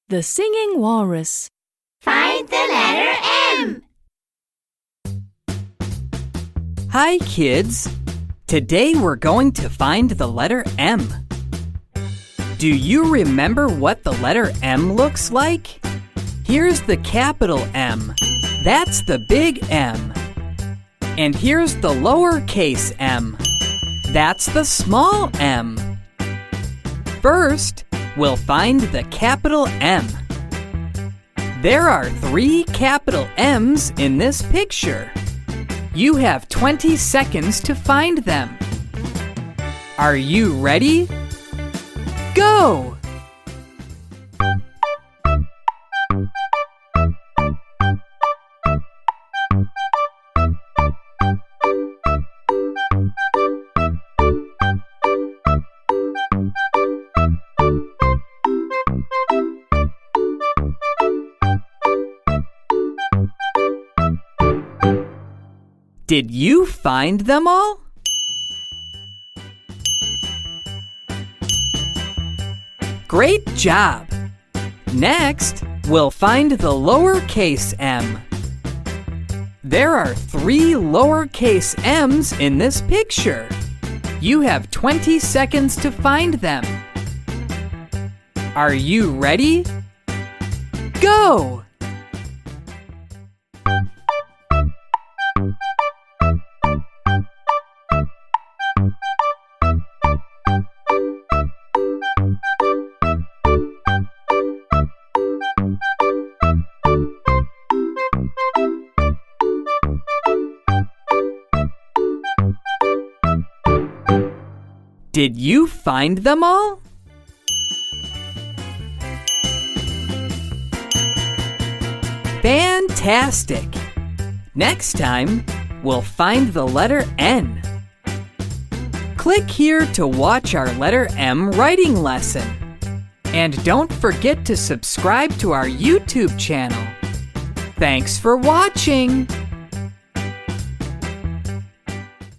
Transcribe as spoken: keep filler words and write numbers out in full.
The Singing Walrus. Find the letter M. Hi, kids. Today we're going to find the letter M. Do you remember what the letter M looks like? Here's the capital M. That's the big M. And here's the lowercase m. That's the small m. First, we'll find the capital M. There are three capital M's in this picture. You have twenty seconds to find them. Are you ready? Go! Did you find them all? Great job! Next, we'll find the lowercase m. There are three lowercase m's in this picture. You have twenty seconds to find them. Are you ready? Go! Did you find them all? Fantastic! Next time, we'll find the letter N. Click here to watch our letter M writing lesson. And don't forget to subscribe to our YouTube channel. Thanks for watching!